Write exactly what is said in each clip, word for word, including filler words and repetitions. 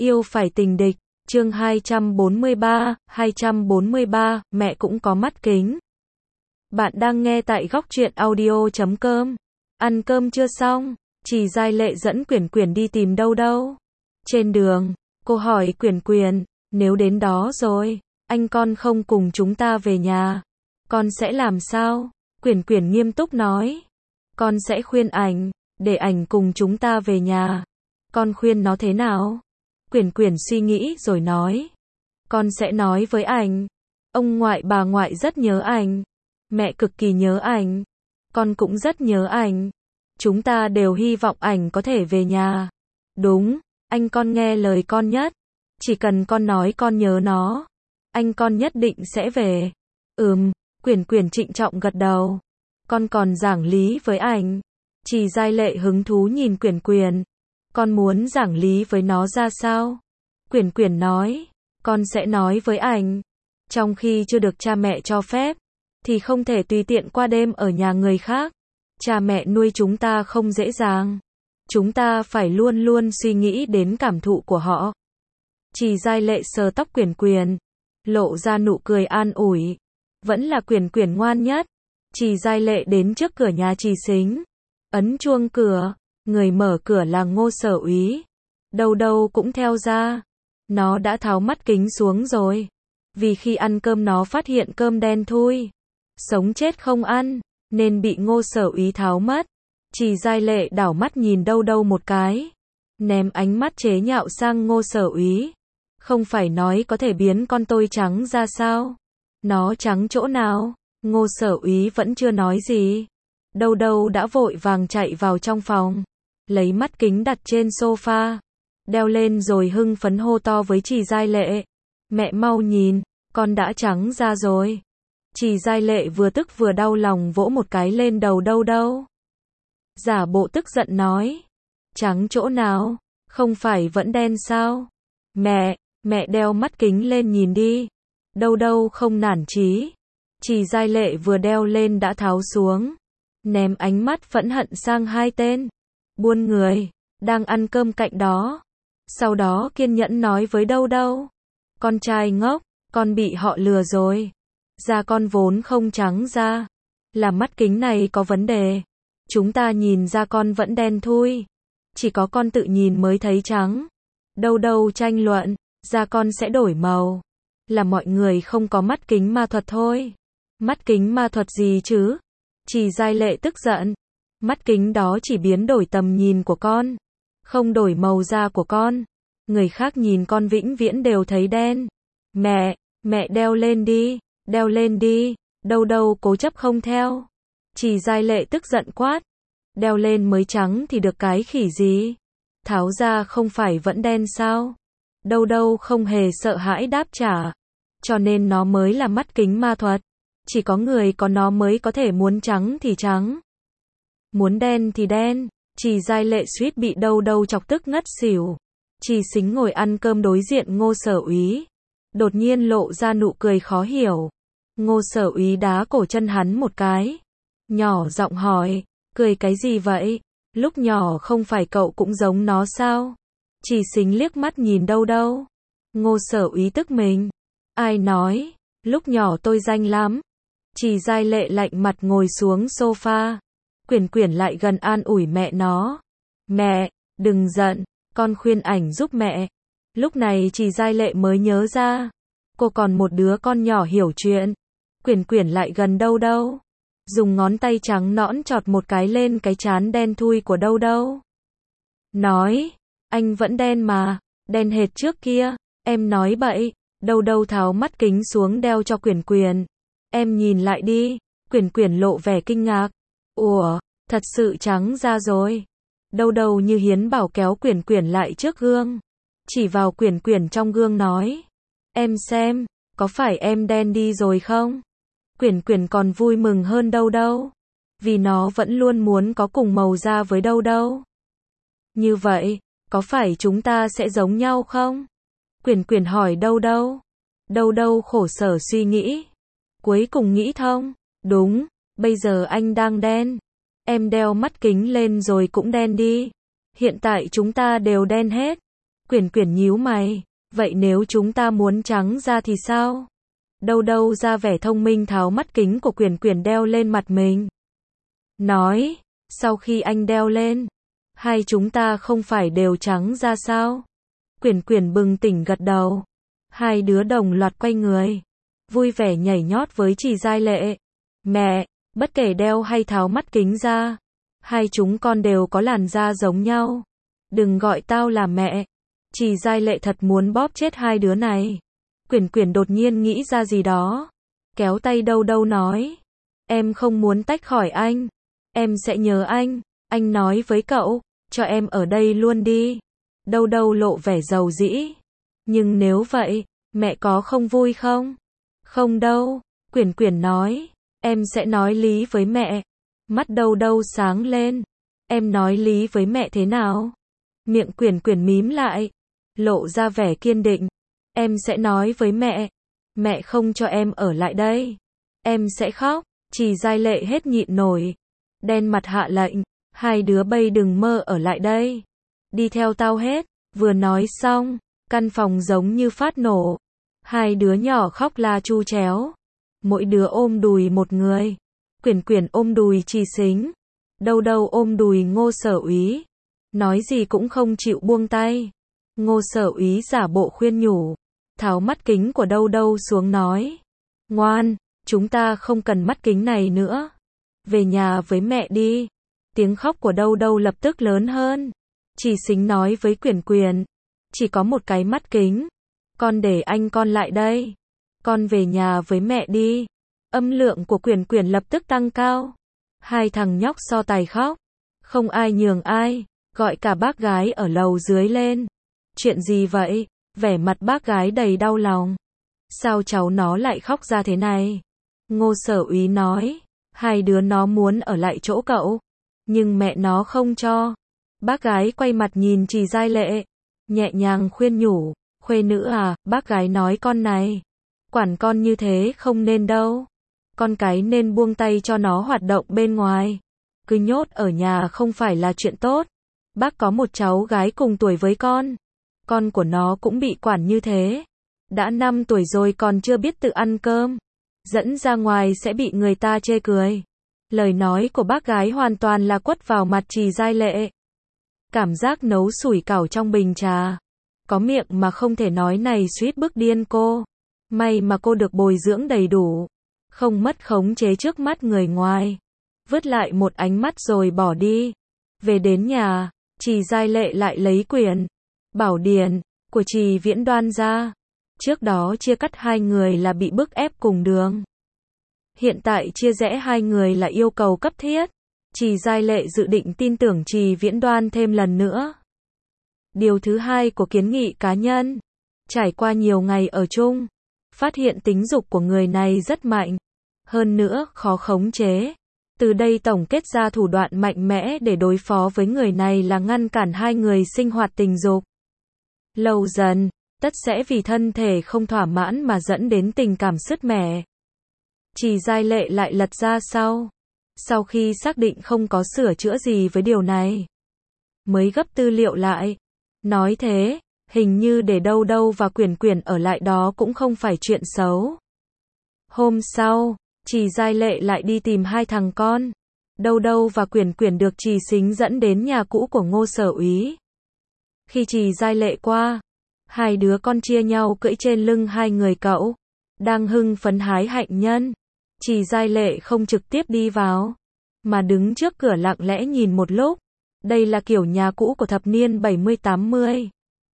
Yêu phải tình địch, chương hai trăm bốn mươi ba, hai trăm bốn mươi ba, mẹ cũng có mắt kính. Bạn đang nghe tại góc truyện audio chấm com. Ăn cơm chưa xong? Chị Giai Lệ dẫn Quyển Quyển đi tìm Đâu Đâu. Trên đường, cô hỏi Quyển Quyển, nếu đến đó rồi, anh con không cùng chúng ta về nhà, con sẽ làm sao? Quyển Quyển nghiêm túc nói, con sẽ khuyên ảnh, để ảnh cùng chúng ta về nhà. Con khuyên nó thế nào? Quyển Quyển suy nghĩ rồi nói, con sẽ nói với ảnh, ông ngoại bà ngoại rất nhớ ảnh, mẹ cực kỳ nhớ ảnh, con cũng rất nhớ ảnh. Chúng ta đều hy vọng ảnh có thể về nhà. Đúng, anh con nghe lời con nhất. Chỉ cần con nói con nhớ nó, anh con nhất định sẽ về. Ừm, Quyển Quyển trịnh trọng gật đầu. Con còn giảng lý với ảnh. Chị Giai Lệ hứng thú nhìn Quyển Quyển. Con muốn giảng lý với nó ra sao? Quyển Quyển nói, con sẽ nói với ảnh. Trong khi chưa được cha mẹ cho phép, thì không thể tùy tiện qua đêm ở nhà người khác. Cha mẹ nuôi chúng ta không dễ dàng. Chúng ta phải luôn luôn suy nghĩ đến cảm thụ của họ. Chị Giai Lệ sờ tóc Quyển Quyển, lộ ra nụ cười an ủi. Vẫn là Quyển Quyển ngoan nhất. Chị Giai Lệ đến trước cửa nhà chị Xính, ấn chuông cửa, người mở cửa là Ngô Sở Úy. Đâu Đâu cũng theo ra. Nó đã tháo mắt kính xuống rồi. Vì khi ăn cơm nó phát hiện cơm đen thui, sống chết không ăn, nên bị Ngô Sở Úy tháo mất. Chị Giai Lệ đảo mắt nhìn Đâu Đâu một cái, ném ánh mắt chế nhạo sang Ngô Sở Úy. Không phải nói có thể biến con tôi trắng ra sao? Nó trắng chỗ nào? Ngô Sở Úy vẫn chưa nói gì. Đâu Đâu đã vội vàng chạy vào trong phòng, lấy mắt kính đặt trên sofa, đeo lên rồi hưng phấn hô to với chị Giai Lệ. Mẹ mau nhìn, con đã trắng ra rồi. Chị Giai Lệ vừa tức vừa đau lòng vỗ một cái lên đầu Đâu Đâu. Giả bộ tức giận nói, trắng chỗ nào, không phải vẫn đen sao? Mẹ, mẹ đeo mắt kính lên nhìn đi. Đâu Đâu không nản chí. Chị Giai Lệ vừa đeo lên đã tháo xuống, ném ánh mắt phẫn hận sang hai tên buôn người đang ăn cơm cạnh đó. Sau đó kiên nhẫn nói với Đâu Đâu, con trai ngốc, con bị họ lừa rồi. Da con vốn không trắng da, là mắt kính này có vấn đề. Chúng ta nhìn da con vẫn đen thui, chỉ có con tự nhìn mới thấy trắng. Đâu Đâu tranh luận, da con sẽ đổi màu, là mọi người không có mắt kính ma thuật thôi. Mắt kính ma thuật gì chứ? Chị Giai Lệ tức giận. Mắt kính đó chỉ biến đổi tầm nhìn của con, không đổi màu da của con. Người khác nhìn con vĩnh viễn đều thấy đen. Mẹ, mẹ đeo lên đi, đeo lên đi. Đâu Đâu cố chấp không theo. Chị Giai Lệ tức giận quát, đeo lên mới trắng thì được cái khỉ gì? Tháo ra không phải vẫn đen sao? Đâu Đâu không hề sợ hãi đáp trả, cho nên nó mới là mắt kính ma thuật. Chỉ có người có nó mới có thể muốn trắng thì trắng, muốn đen thì đen. Chị Giai Lệ suýt bị Đâu Đâu chọc tức ngất xỉu. Chị Xính ngồi ăn cơm đối diện Ngô Sở Úy, đột nhiên lộ ra nụ cười khó hiểu. Ngô Sở Úy đá cổ chân hắn một cái, nhỏ giọng hỏi, cười cái gì vậy? Lúc nhỏ không phải cậu cũng giống nó sao? Chị Xính liếc mắt nhìn Đâu Đâu. Ngô Sở Úy tức mình, ai nói, lúc nhỏ tôi danh lắm. Chị Giai Lệ lạnh mặt ngồi xuống sofa. Quyển Quyển lại gần an ủi mẹ nó. Mẹ, đừng giận, con khuyên ảnh giúp mẹ. Lúc này chị Giai Lệ mới nhớ ra, cô còn một đứa con nhỏ hiểu chuyện. Quyển Quyển lại gần Đâu Đâu, dùng ngón tay trắng nõn chọt một cái lên cái trán đen thui của Đâu Đâu. Nói, anh vẫn đen mà, đen hệt trước kia. Em nói bậy. Đâu Đâu tháo mắt kính xuống đeo cho Quyển Quyển. Em nhìn lại đi. Quyển Quyển lộ vẻ kinh ngạc. Ủa, thật sự trắng ra rồi. Đâu Đâu như hiến bảo kéo Quyển Quyển lại trước gương, chỉ vào Quyển Quyển trong gương nói, em xem, có phải em đen đi rồi không? Quyển Quyển còn vui mừng hơn Đâu Đâu, vì nó vẫn luôn muốn có cùng màu da với Đâu Đâu. Như vậy, có phải chúng ta sẽ giống nhau không? Quyển Quyển hỏi Đâu Đâu. Đâu Đâu khổ sở suy nghĩ, cuối cùng nghĩ thông. Đúng, bây giờ anh đang đen, em đeo mắt kính lên rồi cũng đen đi. Hiện tại chúng ta đều đen hết. Quyển Quyển nhíu mày, vậy nếu chúng ta muốn trắng da thì sao? Đâu đâu ra vẻ thông minh tháo mắt kính của Quyển Quyển đeo lên mặt mình. Nói, sau khi anh đeo lên, hai chúng ta không phải đều trắng da sao? Quyển Quyển bừng tỉnh gật đầu. Hai đứa đồng loạt quay người, vui vẻ nhảy nhót với Trì Giai Lệ. Mẹ, bất kể đeo hay tháo mắt kính ra, hai chúng con đều có làn da giống nhau. Đừng gọi tao là mẹ. Trì Giai Lệ thật muốn bóp chết hai đứa này. Quyển Quyển đột nhiên nghĩ ra gì đó, kéo tay Đâu Đâu nói, em không muốn tách khỏi anh, em sẽ nhớ anh, anh nói với cậu, cho em ở đây luôn đi. Đâu Đâu lộ vẻ giàu dĩ, nhưng nếu vậy, mẹ có không vui không? Không đâu, Quyển Quyển nói, em sẽ nói lý với mẹ. Mắt Đâu Đâu sáng lên, em nói lý với mẹ thế nào? Miệng Quyển Quyển mím lại, lộ ra vẻ kiên định. Em sẽ nói với mẹ, mẹ không cho em ở lại đây, em sẽ khóc. Trì Giai Lệ hết nhịn nổi, đen mặt hạ lệnh, hai đứa bay đừng mơ ở lại đây, đi theo tao hết. Vừa nói xong, căn phòng giống như phát nổ, hai đứa nhỏ khóc la chu chéo, mỗi đứa ôm đùi một người. Quyển Quyển ôm đùi Trì Xính, Đâu Đâu ôm đùi Ngô Sở Úy, nói gì cũng không chịu buông tay. Ngô Sở Úy giả bộ khuyên nhủ, tháo mắt kính của Đâu Đâu xuống nói, ngoan, chúng ta không cần mắt kính này nữa, về nhà với mẹ đi. Tiếng khóc của Đâu Đâu lập tức lớn hơn. Trì Xính nói với Quyển Quyển, chỉ có một cái mắt kính, con để anh con lại đây, con về nhà với mẹ đi. Âm lượng của Quyển Quyển lập tức tăng cao, hai thằng nhóc so tài khóc, không ai nhường ai, gọi cả bác gái ở lầu dưới lên. Chuyện gì vậy? Vẻ mặt bác gái đầy đau lòng. Sao cháu nó lại khóc ra thế này? Ngô Sở Úy nói, hai đứa nó muốn ở lại chỗ cậu, nhưng mẹ nó không cho. Bác gái quay mặt nhìn Trì Giai Lệ, nhẹ nhàng khuyên nhủ, khuê nữ à, bác gái nói con này, quản con như thế không nên đâu. Con cái nên buông tay cho nó hoạt động bên ngoài, cứ nhốt ở nhà không phải là chuyện tốt. Bác có một cháu gái cùng tuổi với con, con của nó cũng bị quản như thế, đã năm tuổi rồi còn chưa biết tự ăn cơm, dẫn ra ngoài sẽ bị người ta chê cười. Lời nói của bác gái hoàn toàn là quất vào mặt Trì Giai Lệ. Cảm giác nấu sủi cảo trong bình trà, có miệng mà không thể nói này suýt bức điên cô. May mà cô được bồi dưỡng đầy đủ, không mất khống chế trước mắt người ngoài. Vứt lại một ánh mắt rồi bỏ đi. Về đến nhà, Trì Giai Lệ lại lấy quyển Bảo Điển của Trì Viễn Đoan ra. Trước đó chia cắt hai người là bị bức ép cùng đường, hiện tại chia rẽ hai người là yêu cầu cấp thiết. Trì Giai Lệ dự định tin tưởng Trì Viễn Đoan thêm lần nữa. Điều thứ hai của kiến nghị cá nhân, trải qua nhiều ngày ở chung, phát hiện tính dục của người này rất mạnh, hơn nữa khó khống chế. Từ đây tổng kết ra thủ đoạn mạnh mẽ để đối phó với người này là ngăn cản hai người sinh hoạt tình dục. Lâu dần, tất sẽ vì thân thể không thỏa mãn mà dẫn đến tình cảm sứt mẻ. Trì Giai Lệ lại lật ra sau. Sau khi xác định không có sửa chữa gì với điều này, mới gấp tư liệu lại. Nói thế, hình như để Đâu Đâu và Quyển Quyển ở lại đó cũng không phải chuyện xấu. Hôm sau, Trì Giai Lệ lại đi tìm hai thằng con. Đâu Đâu và Quyển Quyển được Trì Xính dẫn đến nhà cũ của Ngô Sở Úy. Khi Trì Giai Lệ qua, hai đứa con chia nhau cưỡi trên lưng hai người cậu, đang hưng phấn hái hạnh nhân. Trì Giai Lệ không trực tiếp đi vào, mà đứng trước cửa lặng lẽ nhìn một lúc. Đây là kiểu nhà cũ của thập niên bảy mươi tám mươi.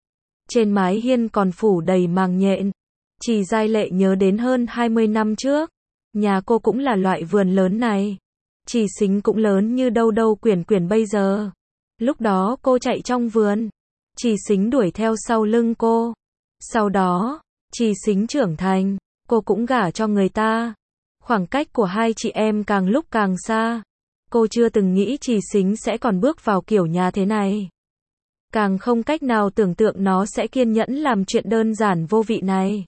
Trên mái hiên còn phủ đầy màng nhện. Trì Giai Lệ nhớ đến hơn hai mươi năm trước, nhà cô cũng là loại vườn lớn này. Trì Xính cũng lớn như Đâu Đâu Quyển Quyển bây giờ. Lúc đó cô chạy trong vườn, Trì Xính đuổi theo sau lưng cô. Sau đó, Trì Xính trưởng thành, cô cũng gả cho người ta. Khoảng cách của hai chị em càng lúc càng xa. Cô chưa từng nghĩ Trì Xính sẽ còn bước vào kiểu nhà thế này. Càng không cách nào tưởng tượng nó sẽ kiên nhẫn làm chuyện đơn giản vô vị này.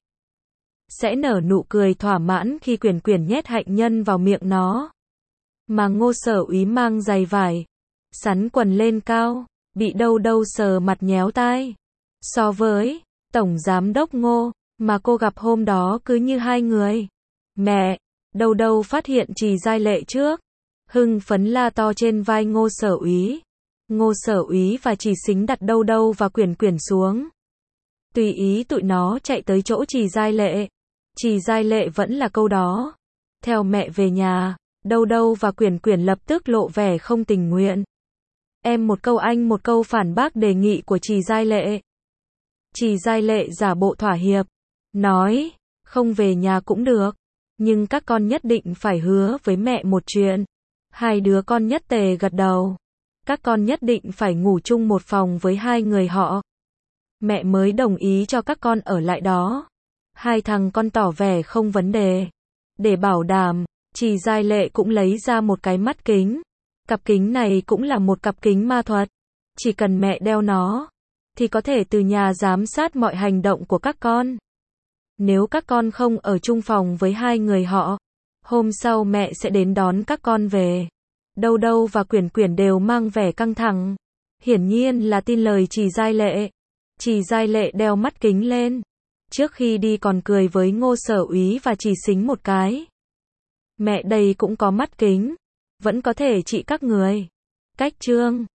Sẽ nở nụ cười thỏa mãn khi Quyển Quyển nhét hạnh nhân vào miệng nó. Mà Ngô Sở Úy mang giày vải, sắn quần lên cao, bị Đâu Đâu sờ mặt nhéo tai. So với Tổng Giám đốc Ngô, mà cô gặp hôm đó cứ như hai người. Mẹ, đâu đâu phát hiện Trì Giai Lệ trước. Hưng phấn la to trên vai Ngô Sở Úy. Ngô Sở Úy và Trì Xính đặt đâu đâu và Quyển Quyển xuống. Tùy ý tụi nó chạy tới chỗ Trì Giai Lệ. Trì Giai Lệ vẫn là câu đó. Theo mẹ về nhà, đâu đâu và Quyển Quyển lập tức lộ vẻ không tình nguyện. Em một câu anh một câu phản bác đề nghị của Trì Giai Lệ. Trì Giai Lệ giả bộ thỏa hiệp, nói, không về nhà cũng được, nhưng các con nhất định phải hứa với mẹ một chuyện. Hai đứa con nhất tề gật đầu. Các con nhất định phải ngủ chung một phòng với hai người họ. Mẹ mới đồng ý cho các con ở lại đó. Hai thằng con tỏ vẻ không vấn đề. Để bảo đảm, Trì Giai Lệ cũng lấy ra một cái mắt kính. Cặp kính này cũng là một cặp kính ma thuật. Chỉ cần mẹ đeo nó, thì có thể từ nhà giám sát mọi hành động của các con. Nếu các con không ở chung phòng với hai người họ, hôm sau mẹ sẽ đến đón các con về. Đâu đâu và Quyển Quyển đều mang vẻ căng thẳng. Hiển nhiên là tin lời Trì Giai Lệ. Trì Giai Lệ đeo mắt kính lên. Trước khi đi còn cười với Ngô Sở Úy và Trì Xính một cái. Mẹ đây cũng có mắt kính. Vẫn có thể trị các người. Cách chương